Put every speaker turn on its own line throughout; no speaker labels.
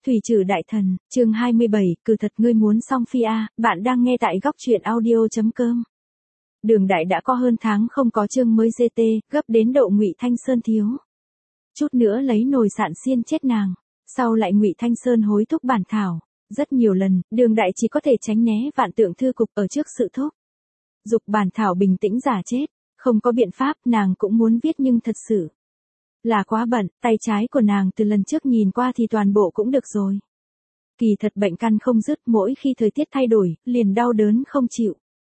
Thủy Trử Đại Thần, chương 27, cừ thật ngươi muốn song phi a, bạn đang nghe tại góc truyện audio.com. Đường Đại đã có hơn tháng không có chương mới GT, gấp đến độ Ngụy Thanh Sơn thiếu chút nữa lấy nồi sạn xiên chết nàng. Sau lại Ngụy Thanh Sơn hối thúc bản thảo, rất nhiều lần, Đường Đại chỉ có thể tránh né vạn tượng thư cục ở trước sự thúc giục bản thảo bình tĩnh giả chết, không có biện pháp, nàng cũng muốn viết nhưng thật sự là quá bận, tay trái của nàng từ lần trước nhìn qua thì toàn bộ cũng được rồi. Kỳ thật bệnh căn không dứt, mỗi khi thời tiết thay đổi, liền đau đớn không chịu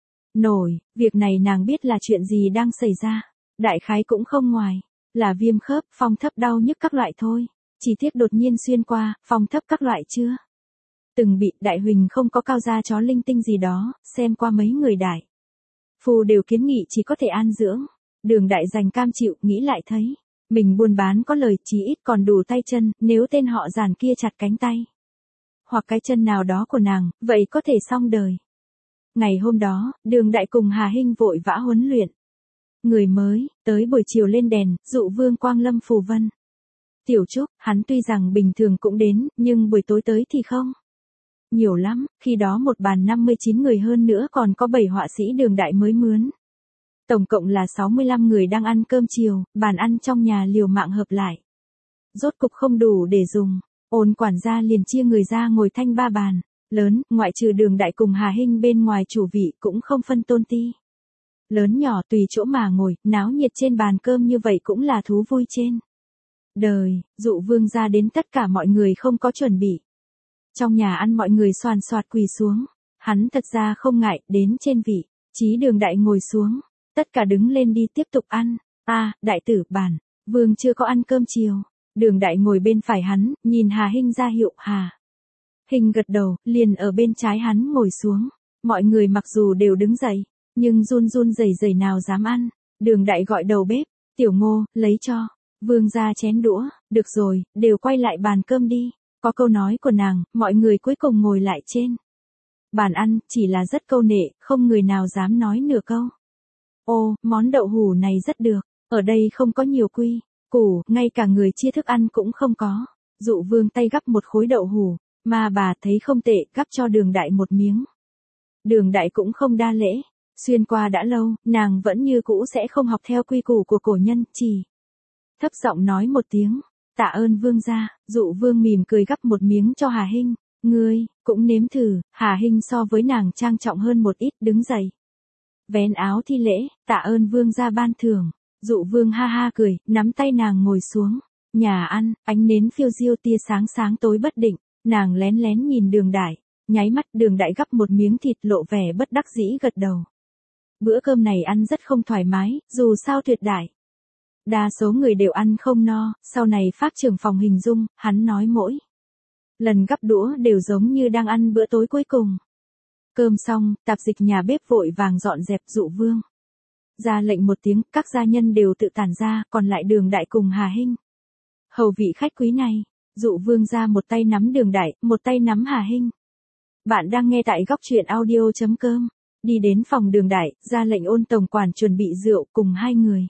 nổi, việc này nàng biết là chuyện gì đang xảy ra, đại khái cũng không ngoài là viêm khớp, phong thấp đau nhức các loại thôi, chỉ tiếc đột nhiên xuyên qua, phong thấp các loại chưa từng bị, Đại Huỳnh không có cao gia chó linh tinh gì đó, xem qua mấy người đại phu đều kiến nghị chỉ có thể an dưỡng. Đường Đại dành cam chịu, nghĩ lại thấy mình buôn bán có lời, chí ít còn đủ tay chân, nếu tên họ Giàn kia chặt cánh tay hoặc cái chân nào đó của nàng, vậy có thể xong đời. Ngày hôm đó, Đường Đại cùng Hà Hinh vội vã huấn luyện người mới, tới buổi chiều lên đèn, dụ vương Quang Lâm phù vân. Tiểu Trúc, hắn tuy rằng bình thường cũng đến, nhưng buổi tối tới thì không nhiều lắm, khi đó một bàn 59 người hơn nữa còn có 7 họa sĩ Đường Đại mới mướn. Tổng cộng là 65 người đang ăn cơm chiều, bàn ăn trong nhà liều mạng hợp lại. Rốt cục không đủ để dùng, Ôn quản gia liền chia người ra ngồi thanh 3 bàn lớn, ngoại trừ Đường Đại cùng Hà Hinh bên ngoài chủ vị cũng không phân tôn ti lớn nhỏ, tùy chỗ mà ngồi, náo nhiệt trên bàn cơm như vậy cũng là thú vui trên đời. Dụ vương ra đến, tất cả mọi người không có chuẩn bị. Trong nhà ăn mọi người xoàn xoạt quỳ xuống, hắn thật ra không ngại, đến trên vị trí Đường Đại ngồi xuống, tất cả đứng lên đi tiếp tục ăn. Đại tử, bản vương chưa có ăn cơm chiều. Đường Đại ngồi bên phải hắn, nhìn Hà Hinh ra hiệu, Hà Hinh gật đầu, liền ở bên trái hắn ngồi xuống. Mọi người mặc dù đều đứng dậy, nhưng run run rẩy rẩy nào dám ăn. Đường Đại gọi đầu bếp, Tiểu Ngô, lấy cho vương ra chén đũa. Được rồi, đều quay lại bàn cơm đi. Có câu nói của nàng, mọi người cuối cùng ngồi lại trên bàn ăn, chỉ là rất câu nệ, không người nào dám nói nửa câu. Ô, món đậu hủ này rất được, ở đây không có nhiều quy củ, ngay cả người chia thức ăn cũng không có. Dụ vương tay gắp một khối đậu hủ, mà bà thấy không tệ, gắp cho Đường Đại một miếng. Đường Đại cũng không đa lễ, xuyên qua đã lâu, nàng vẫn như cũ sẽ không học theo quy củ của cổ nhân, chỉ thấp giọng nói một tiếng, tạ ơn vương gia. Dụ vương mỉm cười gắp một miếng cho Hà Hinh, ngươi cũng nếm thử. Hà Hinh so với nàng trang trọng hơn một ít, đứng dậy vén áo thi lễ, tạ ơn vương gia ban thưởng. Dụ vương ha ha cười, nắm tay nàng ngồi xuống. Nhà ăn, ánh nến phiêu diêu, tia sáng sáng tối bất định, nàng lén lén nhìn Đường Đại, nháy mắt. Đường Đại gắp một miếng thịt, lộ vẻ bất đắc dĩ gật đầu. Bữa cơm này ăn rất không thoải mái, dù sao tuyệt đại đa số người đều ăn không no. Sau này Pháp trưởng phòng hình dung, hắn nói mỗi lần gắp đũa đều giống như đang ăn bữa tối cuối cùng. Cơm xong, tạp dịch nhà bếp vội vàng dọn dẹp. Dụ vương ra lệnh một tiếng, các gia nhân đều tự tản ra, còn lại Đường Đại cùng Hà Hinh hầu vị khách quý này. Dụ vương ra một tay nắm Đường Đại, một tay nắm Hà Hinh. Bạn đang nghe tại góc truyện audio.com. Đi đến phòng Đường Đại, ra lệnh Ôn tổng quản chuẩn bị rượu, cùng hai người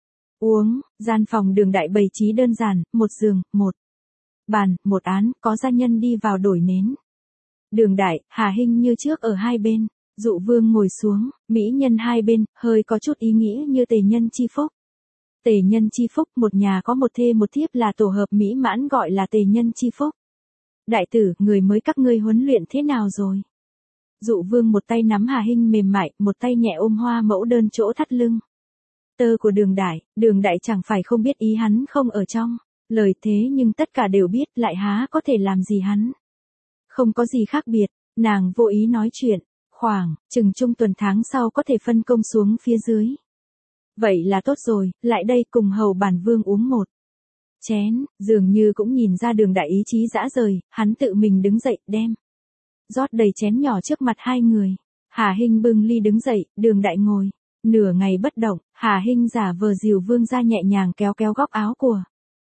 uống. Gian phòng Đường Đại bày trí đơn giản, một giường, một bàn, một án, có gia nhân đi vào đổi nến. Đường Đại, Hà Hinh như trước ở hai bên. Dụ vương ngồi xuống, mỹ nhân hai bên, hơi có chút ý nghĩa như tề nhân chi phúc. Tề nhân chi phúc, một nhà có một thê một thiếp là tổ hợp mỹ mãn, gọi là tề nhân chi phúc. Đại tử, người mới các ngươi huấn luyện thế nào rồi? Dụ vương một tay nắm Hà Hinh mềm mại, một tay nhẹ ôm hoa mẫu đơn chỗ thắt lưng tơ của Đường Đại. Đường Đại chẳng phải không biết ý hắn không ở trong lời, thế nhưng tất cả đều biết, lại há có thể làm gì hắn. Không có gì khác biệt, nàng vô ý nói chuyện, khoảng chừng trung tuần tháng sau có thể phân công xuống phía dưới. Vậy là tốt rồi, lại đây cùng hầu bản vương uống một chén. Dường như cũng nhìn ra Đường Đại ý chí dã rời, hắn tự mình đứng dậy, đem rót đầy chén nhỏ trước mặt hai người. Hà Hinh bưng ly đứng dậy, Đường Đại ngồi nửa ngày bất động. Hà Hinh giả vờ dìu vương ra, nhẹ nhàng kéo kéo góc áo của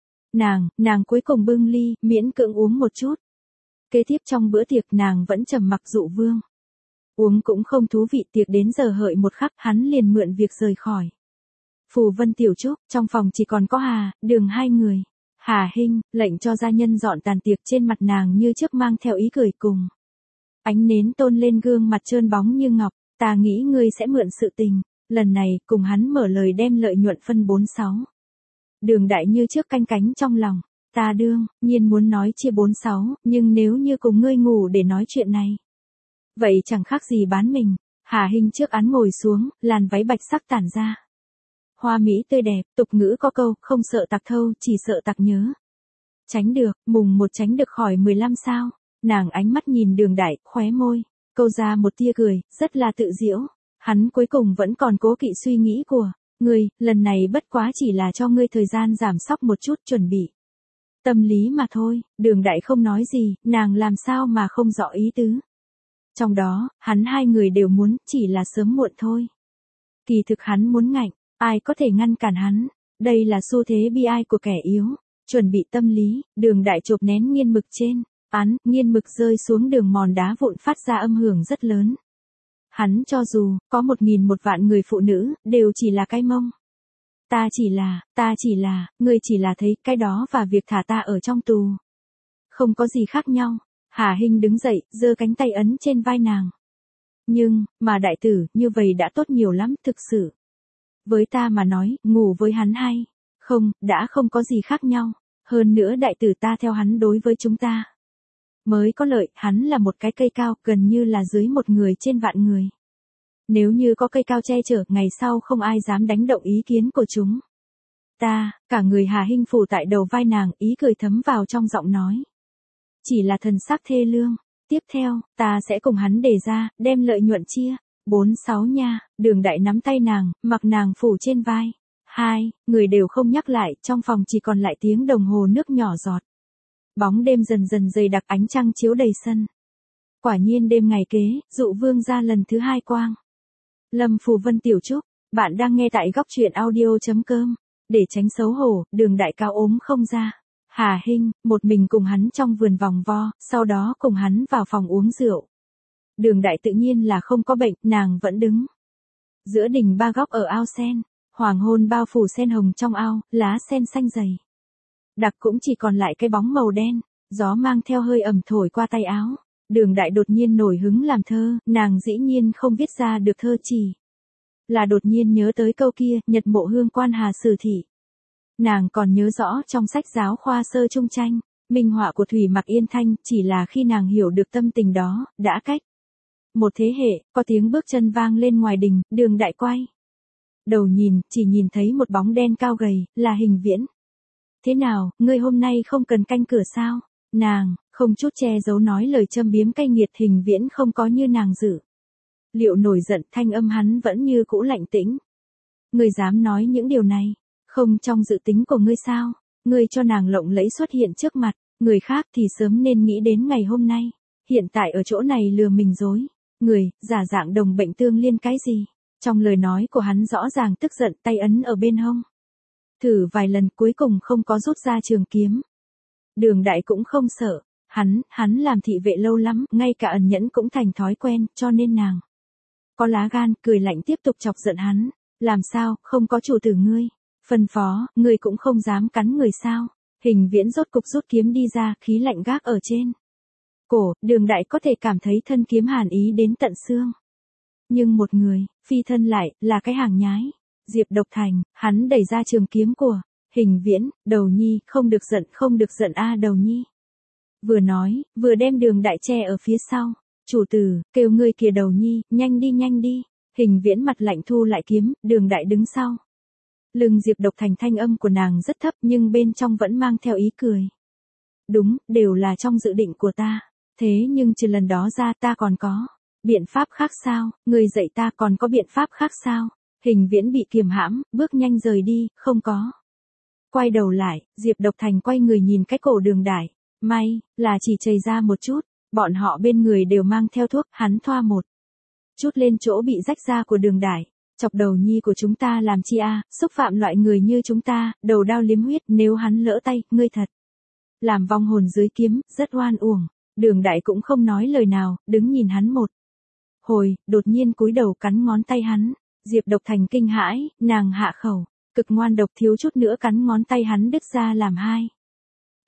nàng cuối cùng bưng ly, miễn cưỡng uống một chút. Kế tiếp trong bữa tiệc, nàng vẫn trầm mặc. Dụ vương uống cũng không thú vị, tiệc đến giờ hợi một khắc, hắn liền mượn việc rời khỏi phù vân tiểu trúc. Trong phòng chỉ còn có Hà, Đường hai người. Hà Hinh, lệnh cho gia nhân dọn tàn tiệc, trên mặt nàng như trước mang theo ý cười cùng. Ánh nến tôn lên gương mặt trơn bóng như ngọc, ta nghĩ ngươi sẽ mượn sự tình, lần này cùng hắn mở lời đem lợi nhuận phân 46. Đường Đại như trước canh cánh trong lòng, ta đương nhiên muốn nói chia 46, nhưng nếu như cùng ngươi ngủ để nói chuyện này, vậy chẳng khác gì bán mình. Hà Hinh trước án ngồi xuống, làn váy bạch sắc tản ra. Hoa mỹ tươi đẹp, tục ngữ có câu, không sợ tặc thâu, chỉ sợ tặc nhớ. Tránh được, mùng một tránh được khỏi 15 sao. Nàng ánh mắt nhìn Đường Đại, khóe môi, câu ra một tia cười, rất là tự giễu. Hắn cuối cùng vẫn còn cố kỵ suy nghĩ của ngươi, lần này bất quá chỉ là cho ngươi thời gian giảm sóc một chút, chuẩn bị tâm lý mà thôi. Đường Đại không nói gì, nàng làm sao mà không rõ ý tứ. Trong đó, hắn hai người đều muốn, chỉ là sớm muộn thôi. Kỳ thực hắn muốn ngạnh, ai có thể ngăn cản hắn, đây là xu thế bi ai của kẻ yếu. Chuẩn bị tâm lý, Đường Đại chộp nén nghiên mực trên án, nghiên mực rơi xuống đường mòn đá vụn phát ra âm hưởng rất lớn. Hắn cho dù có 1.000 một vạn người phụ nữ, đều chỉ là cái mông. Ta chỉ là, ngươi chỉ là thấy cái đó và việc thả ta ở trong tù. Không có gì khác nhau. Hà Hinh đứng dậy, giơ cánh tay ấn trên vai nàng. Nhưng, mà đại tử, như vậy đã tốt nhiều lắm, thực sự. Với ta mà nói, ngủ với hắn hay. Không, đã không có gì khác nhau. Hơn nữa đại tử ta theo hắn đối với chúng ta mới có lợi, hắn là một cái cây cao, gần như là dưới một người trên vạn người. Nếu như có cây cao che chở, ngày sau không ai dám đánh động ý kiến của chúng ta. Cả người Hà Hinh phủ tại đầu vai nàng, ý cười thấm vào trong giọng nói. Chỉ là thần sắc thê lương. Tiếp theo, ta sẽ cùng hắn đề ra, đem lợi nhuận chia 46 nha. Đường Đại nắm tay nàng, mặc nàng phủ trên vai. Hai người đều không nhắc lại, trong phòng chỉ còn lại tiếng đồng hồ nước nhỏ giọt. Bóng đêm dần dần dày đặc, ánh trăng chiếu đầy sân. Quả nhiên đêm ngày kế, dụ vương ra lần thứ 2 quang. Lâm Phù Vân Tiểu Trúc, bạn đang nghe tại góc truyện audio.com. Để tránh xấu hổ, Đường Đại cao ốm không ra. Hà Hinh, một mình cùng hắn trong vườn vòng vo, sau đó cùng hắn vào phòng uống rượu. Đường Đại tự nhiên là không có bệnh, nàng vẫn đứng giữa đỉnh ba góc ở ao sen. Hoàng hôn bao phủ sen hồng trong ao, lá sen xanh dày đặc cũng chỉ còn lại cái bóng màu đen. Gió mang theo hơi ẩm thổi qua tay áo. Đường Đại đột nhiên nổi hứng làm thơ, nàng dĩ nhiên không viết ra được thơ, chỉ là đột nhiên nhớ tới câu kia, Nhật Mộ Hương Quan Hà Sử Thị. Nàng còn nhớ rõ trong sách giáo khoa sơ trung tranh, minh họa của Thủy Mặc Yên Thanh, chỉ là khi nàng hiểu được tâm tình đó, đã cách một thế hệ. Có tiếng bước chân vang lên ngoài đình, Đường Đại quay đầu nhìn, chỉ nhìn thấy một bóng đen cao gầy, là Hình Viễn. Thế nào, ngươi hôm nay không cần canh cửa sao? Nàng, không chút che giấu nói lời châm biếm cay nghiệt. Hình Viễn không có như nàng dự liệu nổi giận, thanh âm hắn vẫn như cũ lạnh tĩnh. Ngươi dám nói những điều này? Không trong dự tính của ngươi sao? Ngươi cho nàng lộng lẫy xuất hiện trước mặt người khác thì sớm nên nghĩ đến ngày hôm nay. Hiện tại ở chỗ này lừa mình dối người, giả dạng đồng bệnh tương liên cái gì? Trong lời nói của hắn rõ ràng tức giận, tay ấn ở bên hông. Thử vài lần cuối cùng không có rút ra trường kiếm. Đường Đại cũng không sợ. Hắn làm thị vệ lâu lắm, ngay cả ẩn nhẫn cũng thành thói quen, cho nên nàng có lá gan, cười lạnh tiếp tục chọc giận hắn. Làm sao, không có chủ tử ngươi phân phó, ngươi cũng không dám cắn người sao? Hình Viễn rốt cục rút kiếm đi ra, khí lạnh gác ở trên cổ. Đường Đại có thể cảm thấy thân kiếm hàn ý đến tận xương. Nhưng một người, phi thân lại, là cái hàng nhái. Diệp Độc Thành, hắn đẩy ra trường kiếm của Hình Viễn. Đầu nhi, không được giận a Đầu nhi. Vừa nói, vừa đem Đường Đại che ở phía sau. Chủ tử, kêu ngươi kìa Đầu nhi, nhanh đi. Hình Viễn mặt lạnh thu lại kiếm, Đường Đại đứng sau lưng Diệp Độc Thành. Thanh âm của nàng rất thấp nhưng bên trong vẫn mang theo ý cười. Đúng, đều là trong dự định của ta. Thế nhưng trừ lần đó ra ta còn có biện pháp khác sao? Ngươi dạy ta còn có biện pháp khác sao? Hình Viễn bị kiềm hãm, bước nhanh rời đi, không có quay đầu lại. Diệp Độc Thành quay người nhìn cái cổ Đường Đại. May là chỉ chảy ra một chút. Bọn họ bên người đều mang theo thuốc, hắn thoa một chút lên chỗ bị rách ra của Đường Đại. Chọc đầu nhi của chúng ta làm chi a? Xúc phạm loại người như chúng ta, đầu đao liếm huyết, nếu hắn lỡ tay, ngươi thật làm vong hồn dưới kiếm, rất oan uổng. Đường Đại cũng không nói lời nào, đứng nhìn hắn một hồi, đột nhiên cúi đầu cắn ngón tay hắn. Diệp Độc Thành kinh hãi, nàng hạ khẩu, cực ngoan độc, thiếu chút nữa cắn ngón tay hắn đứt ra làm hai.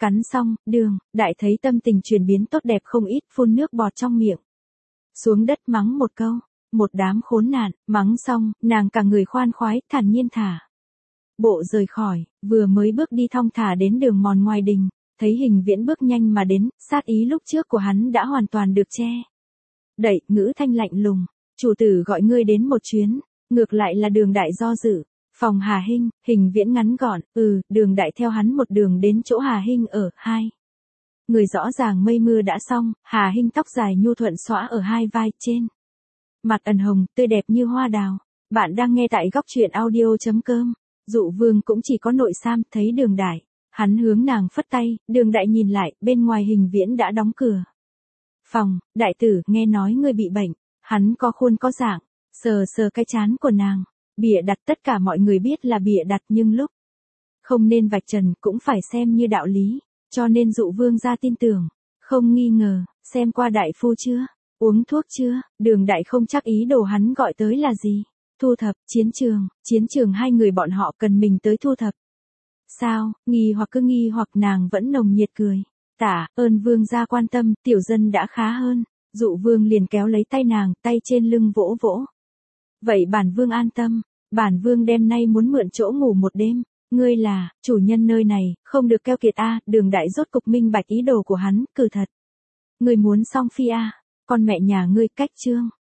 Cắn xong, Đường Đại thấy tâm tình chuyển biến tốt đẹp không ít, phun nước bọt trong miệng. Xuống đất mắng một câu, một đám khốn nạn, mắng xong, nàng cả người khoan khoái, thản nhiên thả bộ rời khỏi, vừa mới bước đi thong thả đến đường mòn ngoài đình, thấy Hình Viễn bước nhanh mà đến, sát ý lúc trước của hắn đã hoàn toàn được che đậy, ngữ thanh lạnh lùng, chủ tử gọi ngươi đến một chuyến, ngược lại là Đường Đại do dự. Phòng Hà Hinh, Hình Viễn ngắn gọn, Đường Đại theo hắn một đường đến chỗ Hà Hinh ở, hai người rõ ràng mây mưa đã xong, Hà Hinh tóc dài nhu thuận xõa ở hai vai trên. Mặt ẩn hồng, tươi đẹp như hoa đào. Bạn đang nghe tại góc truyện audio.com. Dụ Vương cũng chỉ có nội sam, thấy Đường Đại. Hắn hướng nàng phất tay, Đường Đại nhìn lại, bên ngoài Hình Viễn đã đóng cửa phòng. Đại tử, nghe nói ngươi bị bệnh. Hắn có khuôn có dạng, sờ sờ cái trán của nàng. Bịa đặt, tất cả mọi người biết là bịa đặt, nhưng lúc không nên vạch trần cũng phải xem như đạo lý. Cho nên Dụ Vương ra tin tưởng, không nghi ngờ. Xem qua đại phu chưa? Uống thuốc chưa? Đường Đại không chắc ý đồ hắn gọi tới là gì. Thu thập, chiến trường hai người bọn họ cần mình tới thu thập. Sao? Nghi hoặc cứ nghi hoặc, nàng vẫn nồng nhiệt cười. Tạ ơn Vương gia quan tâm, tiểu dân đã khá hơn. Dụ Vương liền kéo lấy tay nàng, tay trên lưng vỗ vỗ. Vậy bản Vương an tâm, bản Vương đêm nay muốn mượn chỗ ngủ một đêm. Ngươi là chủ nhân nơi này, không được keo kiệt a. Đường Đại rốt cục minh bạch ý đồ của hắn, cử thật. Ngươi muốn song phi a? Con mẹ nhà ngươi cách trương.